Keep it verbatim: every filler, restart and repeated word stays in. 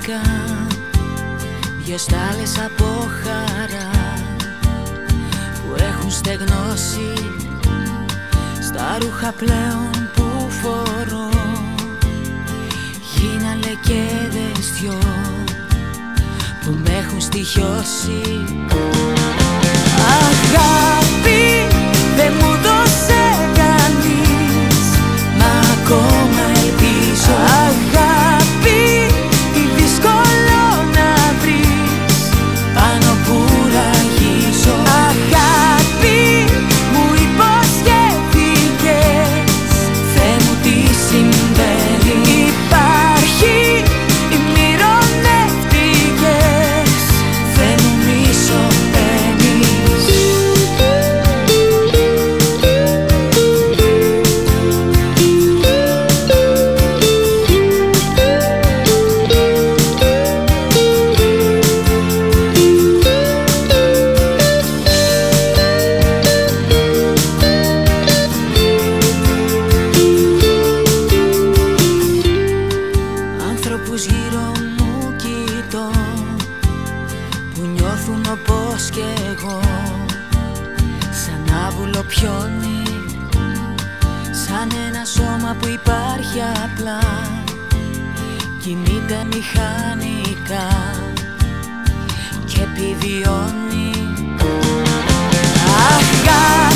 χάθηκαν δυο στάλες από χαρά που έχουν στεγνώσει στα ρούχα πλέον που φορώ. Γίναν λεκέδες δυο που με έχουν στοιχιώσει. Αγάπη δεν μου δώσε κανείς, μα ακόμα ελπίζω. Αγάπη τι δύσκολο να βρεις πάνω που ραγίζω. Αγάπη μου υποσχέθηκες, Θεέ μου τι συμβαίνει. Υπάρχει ή μοιρονεύτηκες, Θεέ μου μη σωπαίνεις. Άνθρωπους γύρω μου κοιτώ που νιώθουν όπως κι εγώ, σαν άβουλο πιόνι, σαν ένα σώμα που υπάρχει απλά, κινείται μηχανικά και επιβιώνει. Αγάπη